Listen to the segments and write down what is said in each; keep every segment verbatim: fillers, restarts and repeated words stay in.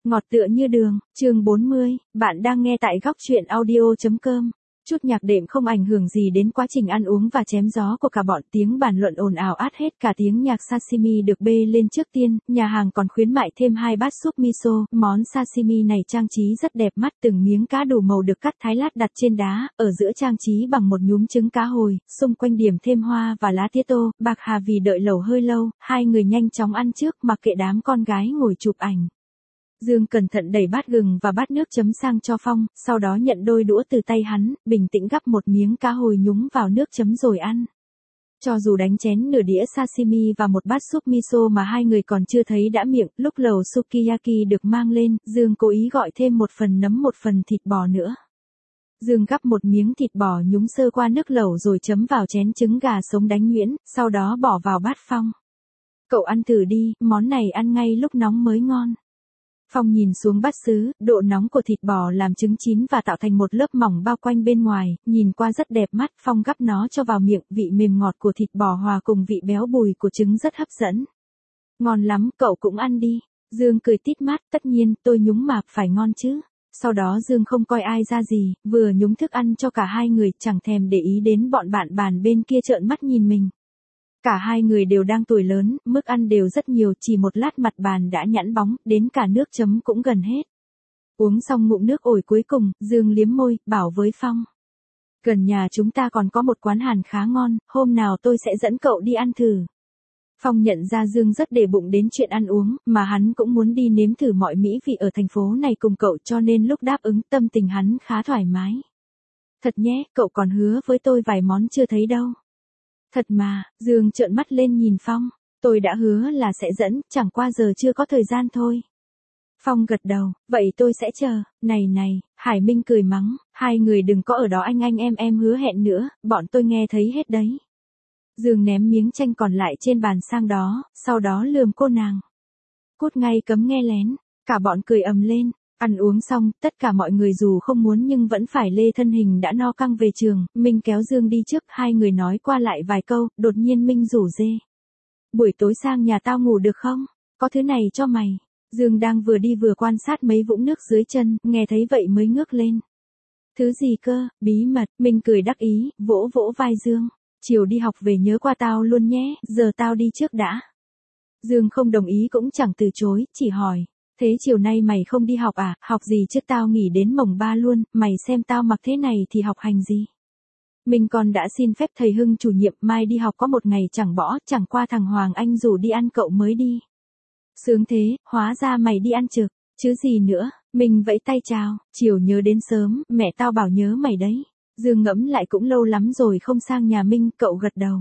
Ngọt tựa như đường, chương bốn mươi, bạn đang nghe tại góc truyện audio chấm com. Chút nhạc đệm không ảnh hưởng gì đến quá trình ăn uống và chém gió của cả bọn, tiếng bàn luận ồn ào át hết cả tiếng nhạc sashimi được bê lên trước tiên, nhà hàng còn khuyến mại thêm hai bát súp miso, món sashimi này trang trí rất đẹp mắt, từng miếng cá đủ màu được cắt thái lát đặt trên đá, ở giữa trang trí bằng một nhúm trứng cá hồi, xung quanh điểm thêm hoa và lá tía tô, bạc hà vì đợi lẩu hơi lâu, hai người nhanh chóng ăn trước mặc kệ đám con gái ngồi chụp ảnh. Dương cẩn thận đẩy bát gừng và bát nước chấm sang cho Phong, sau đó nhận đôi đũa từ tay hắn, bình tĩnh gắp một miếng cá hồi nhúng vào nước chấm rồi ăn. Cho dù đánh chén nửa đĩa sashimi và một bát súp miso mà hai người còn chưa thấy đã miệng, lúc lẩu sukiyaki được mang lên, Dương cố ý gọi thêm một phần nấm một phần thịt bò nữa. Dương gắp một miếng thịt bò nhúng sơ qua nước lẩu rồi chấm vào chén trứng gà sống đánh nhuyễn, sau đó bỏ vào bát Phong. Cậu ăn thử đi, món này ăn ngay lúc nóng mới ngon. Phong nhìn xuống bát sứ, độ nóng của thịt bò làm trứng chín và tạo thành một lớp mỏng bao quanh bên ngoài, nhìn qua rất đẹp mắt. Phong gắp nó cho vào miệng, vị mềm ngọt của thịt bò hòa cùng vị béo bùi của trứng rất hấp dẫn. Ngon lắm, cậu cũng ăn đi. Dương cười tít mắt, tất nhiên, tôi nhúng mà, phải ngon chứ. Sau đó Dương không coi ai ra gì, vừa nhúng thức ăn cho cả hai người, chẳng thèm để ý đến bọn bạn bàn bên kia trợn mắt nhìn mình. Cả hai người đều đang tuổi lớn, mức ăn đều rất nhiều, chỉ một lát mặt bàn đã nhẵn bóng, đến cả nước chấm cũng gần hết. Uống xong ngụm nước ổi cuối cùng, Dương liếm môi, bảo với Phong. Gần nhà chúng ta còn có một quán Hàn khá ngon, hôm nào tôi sẽ dẫn cậu đi ăn thử. Phong nhận ra Dương rất để bụng đến chuyện ăn uống, mà hắn cũng muốn đi nếm thử mọi mỹ vị ở thành phố này cùng cậu, cho nên lúc đáp ứng tâm tình hắn khá thoải mái. Thật nhé, cậu còn hứa với tôi vài món chưa thấy đâu. Thật mà, Dương trợn mắt lên nhìn Phong, tôi đã hứa là sẽ dẫn, chẳng qua giờ chưa có thời gian thôi. Phong gật đầu, vậy tôi sẽ chờ. Này này, Hải Minh cười mắng, hai người đừng có ở đó anh anh em em hứa hẹn nữa, bọn tôi nghe thấy hết đấy. Dương ném miếng chanh còn lại trên bàn sang đó, sau đó lườm cô nàng. Cút ngay, cấm nghe lén, cả bọn cười ầm lên. Ăn uống xong, tất cả mọi người dù không muốn nhưng vẫn phải lê thân hình đã no căng về trường, Minh kéo Dương đi trước, hai người nói qua lại vài câu, đột nhiên Minh rủ dê. Buổi tối sang nhà tao ngủ được không? Có thứ này cho mày. Dương đang vừa đi vừa quan sát mấy vũng nước dưới chân, nghe thấy vậy mới ngước lên. Thứ gì cơ, bí mật, Minh cười đắc ý, vỗ vỗ vai Dương. Chiều đi học về nhớ qua tao luôn nhé, giờ tao đi trước đã. Dương không đồng ý cũng chẳng từ chối, chỉ hỏi. Thế chiều nay mày không đi học à, học gì chứ tao nghỉ đến mồng ba luôn, mày xem tao mặc thế này thì học hành gì. Mình còn đã xin phép thầy Hưng chủ nhiệm, mai đi học có một ngày chẳng bỏ, chẳng qua thằng Hoàng Anh rủ đi ăn cậu mới đi. Sướng thế, hóa ra mày đi ăn trực, chứ gì nữa, mình vẫy tay chào, chiều nhớ đến sớm, mẹ tao bảo nhớ mày đấy. Dương ngẫm lại cũng lâu lắm rồi không sang nhà Minh, cậu gật đầu.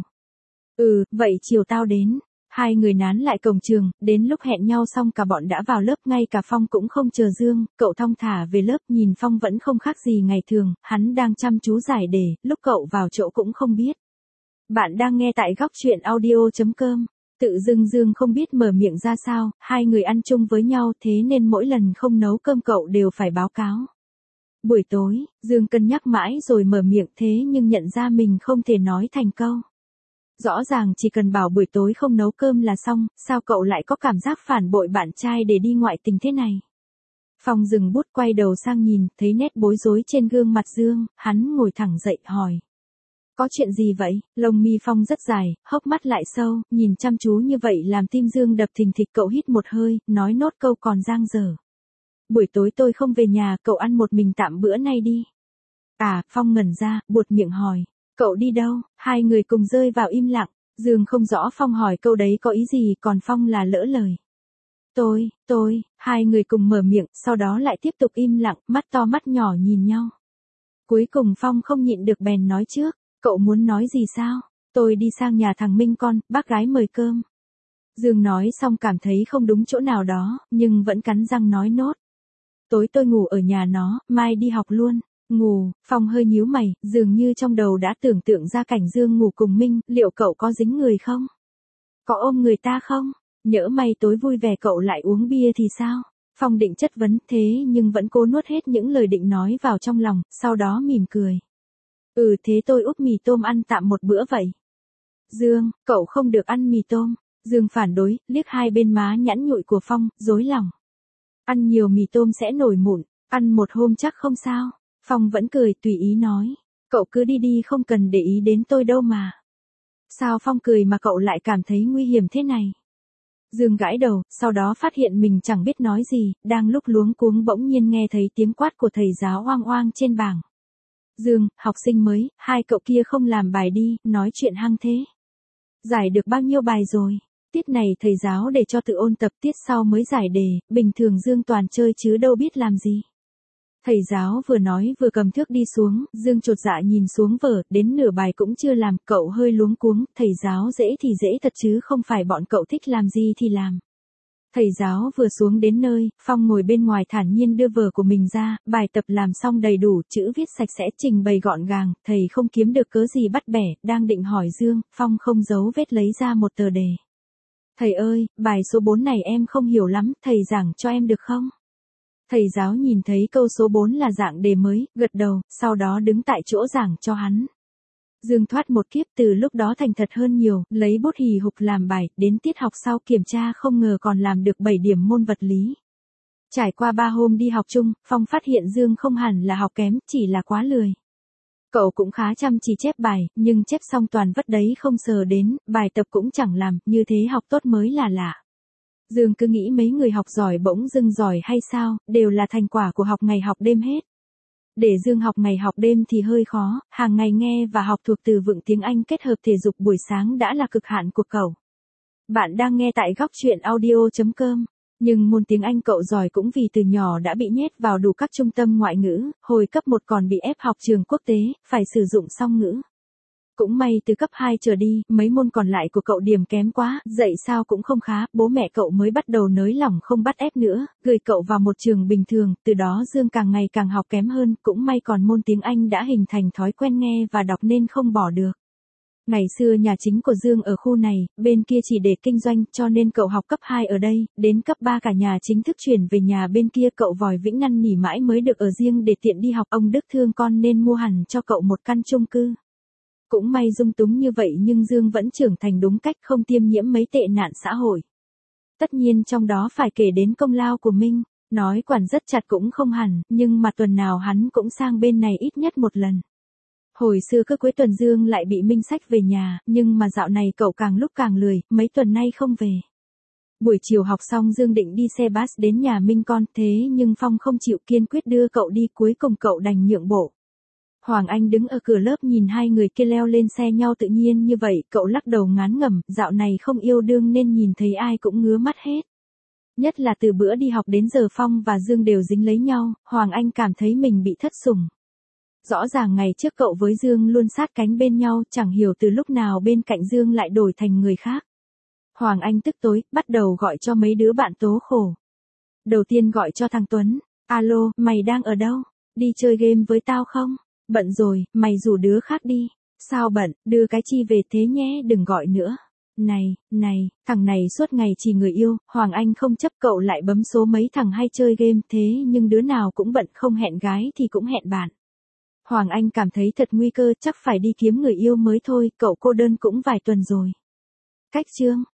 Ừ, vậy chiều tao đến. Hai người nán lại cổng trường, đến lúc hẹn nhau xong cả bọn đã vào lớp, ngay cả Phong cũng không chờ Dương, cậu thong thả về lớp, nhìn Phong vẫn không khác gì ngày thường, hắn đang chăm chú giải đề, lúc cậu vào chỗ cũng không biết. Bạn đang nghe tại góc truyện audio chấm com, tự dưng Dương không biết mở miệng ra sao, hai người ăn chung với nhau thế nên mỗi lần không nấu cơm cậu đều phải báo cáo. Buổi tối, Dương cân nhắc mãi rồi mở miệng thế nhưng nhận ra mình không thể nói thành câu. Rõ ràng chỉ cần bảo buổi tối không nấu cơm là xong, sao cậu lại có cảm giác phản bội bạn trai để đi ngoại tình thế này? Phong dừng bút quay đầu sang nhìn, thấy nét bối rối trên gương mặt Dương, hắn ngồi thẳng dậy hỏi. Có chuyện gì vậy? Lông mi Phong rất dài, hốc mắt lại sâu, nhìn chăm chú như vậy làm tim Dương đập thình thịch, cậu hít một hơi, nói nốt câu còn dang dở. Buổi tối tôi không về nhà, cậu ăn một mình tạm bữa nay đi. À, Phong ngẩn ra, buột miệng hỏi. Cậu đi đâu? Hai người cùng rơi vào im lặng. Dương không rõ Phong hỏi câu đấy có ý gì, còn Phong là lỡ lời. Tôi, tôi, hai người cùng mở miệng, sau đó lại tiếp tục im lặng, mắt to mắt nhỏ nhìn nhau. Cuối cùng Phong không nhịn được bèn nói trước, cậu muốn nói gì sao? Tôi đi sang nhà thằng Minh con, bác gái mời cơm. Dương nói xong cảm thấy không đúng chỗ nào đó, nhưng vẫn cắn răng nói nốt. Tối tôi ngủ ở nhà nó, mai đi học luôn. Ngủ, Phong hơi nhíu mày, dường như trong đầu đã tưởng tượng ra cảnh Dương ngủ cùng Minh, liệu cậu có dính người không? Có ôm người ta không? Nhỡ may tối vui vẻ cậu lại uống bia thì sao? Phong định chất vấn thế nhưng vẫn cố nuốt hết những lời định nói vào trong lòng, sau đó mỉm cười. Ừ thế tôi úp mì tôm ăn tạm một bữa vậy. Dương, cậu không được ăn mì tôm. Dương phản đối, liếc hai bên má nhẵn nhụi của Phong, rối lòng. Ăn nhiều mì tôm sẽ nổi mụn, ăn một hôm chắc không sao. Phong vẫn cười tùy ý nói. Cậu cứ đi đi không cần để ý đến tôi đâu mà. Sao Phong cười mà cậu lại cảm thấy nguy hiểm thế này? Dương gãi đầu, sau đó phát hiện mình chẳng biết nói gì, đang lúc luống cuống bỗng nhiên nghe thấy tiếng quát của thầy giáo oang oang trên bảng. Dương, học sinh mới, hai cậu kia không làm bài đi, nói chuyện hăng thế. Giải được bao nhiêu bài rồi? Tiết này thầy giáo để cho tự ôn tập, tiết sau mới giải đề, bình thường Dương toàn chơi chứ đâu biết làm gì. Thầy giáo vừa nói vừa cầm thước đi xuống, Dương chột dạ nhìn xuống vở, đến nửa bài cũng chưa làm, cậu hơi luống cuống, thầy giáo dễ thì dễ thật chứ không phải bọn cậu thích làm gì thì làm. Thầy giáo vừa xuống đến nơi, Phong ngồi bên ngoài thản nhiên đưa vở của mình ra, bài tập làm xong đầy đủ, chữ viết sạch sẽ trình bày gọn gàng, thầy không kiếm được cớ gì bắt bẻ, đang định hỏi Dương, Phong không giấu vết lấy ra một tờ đề. Thầy ơi, bài số bốn này em không hiểu lắm, thầy giảng cho em được không? Thầy giáo nhìn thấy câu số bốn là dạng đề mới, gật đầu, sau đó đứng tại chỗ giảng cho hắn. Dương thoát một kiếp từ lúc đó thành thật hơn nhiều, lấy bút hì hục làm bài, đến tiết học sau kiểm tra không ngờ còn làm được bảy điểm môn vật lý. Trải qua ba hôm đi học chung, Phong phát hiện Dương không hẳn là học kém, chỉ là quá lười. Cậu cũng khá chăm chỉ chép bài, nhưng chép xong toàn vất đấy không sờ đến, bài tập cũng chẳng làm, như thế học tốt mới là lạ. Dương cứ nghĩ mấy người học giỏi bỗng dưng giỏi hay sao, đều là thành quả của học ngày học đêm hết. Để Dương học ngày học đêm thì hơi khó, hàng ngày nghe và học thuộc từ vựng tiếng Anh kết hợp thể dục buổi sáng đã là cực hạn của cậu. Bạn đang nghe tại góc truyện audio chấm com. Nhưng môn tiếng Anh cậu giỏi cũng vì từ nhỏ đã bị nhét vào đủ các trung tâm ngoại ngữ, hồi cấp một còn bị ép học trường quốc tế, phải sử dụng song ngữ. Cũng may từ cấp hai trở đi, mấy môn còn lại của cậu điểm kém quá, dạy sao cũng không khá, bố mẹ cậu mới bắt đầu nới lỏng không bắt ép nữa, gửi cậu vào một trường bình thường, từ đó Dương càng ngày càng học kém hơn, cũng may còn môn tiếng Anh đã hình thành thói quen nghe và đọc nên không bỏ được. Ngày xưa nhà chính của Dương ở khu này, bên kia chỉ để kinh doanh, cho nên cậu học cấp hai ở đây, đến cấp ba cả nhà chính thức chuyển về nhà bên kia, cậu vòi vĩnh năn nỉ mãi mới được ở riêng để tiện đi học, ông Đức thương con nên mua hẳn cho cậu một căn chung cư. Cũng may dung túng như vậy nhưng Dương vẫn trưởng thành đúng cách, không tiêm nhiễm mấy tệ nạn xã hội. Tất nhiên trong đó phải kể đến công lao của Minh, nói quản rất chặt cũng không hẳn, nhưng mà tuần nào hắn cũng sang bên này ít nhất một lần. Hồi xưa cứ cuối tuần Dương lại bị Minh xách về nhà, nhưng mà dạo này cậu càng lúc càng lười, mấy tuần nay không về. Buổi chiều học xong Dương định đi xe bus đến nhà Minh con, thế nhưng Phong không chịu, kiên quyết đưa cậu đi, cuối cùng cậu đành nhượng bộ. Hoàng Anh đứng ở cửa lớp nhìn hai người kia leo lên xe nhau tự nhiên như vậy, cậu lắc đầu ngán ngẩm, dạo này không yêu đương nên nhìn thấy ai cũng ngứa mắt hết. Nhất là từ bữa đi học đến giờ Phong và Dương đều dính lấy nhau, Hoàng Anh cảm thấy mình bị thất sủng. Rõ ràng ngày trước cậu với Dương luôn sát cánh bên nhau, chẳng hiểu từ lúc nào bên cạnh Dương lại đổi thành người khác. Hoàng Anh tức tối, bắt đầu gọi cho mấy đứa bạn tố khổ. Đầu tiên gọi cho thằng Tuấn, alo, mày đang ở đâu? Đi chơi game với tao không? Bận rồi, mày rủ đứa khác đi. Sao bận, đưa cái chi về thế nhé, đừng gọi nữa. Này, này, thằng này suốt ngày chỉ người yêu, Hoàng Anh không chấp, cậu lại bấm số mấy thằng hay chơi game thế nhưng đứa nào cũng bận, không hẹn gái thì cũng hẹn bạn. Hoàng Anh cảm thấy thật nguy cơ, chắc phải đi kiếm người yêu mới thôi, cậu cô đơn cũng vài tuần rồi. Cách chương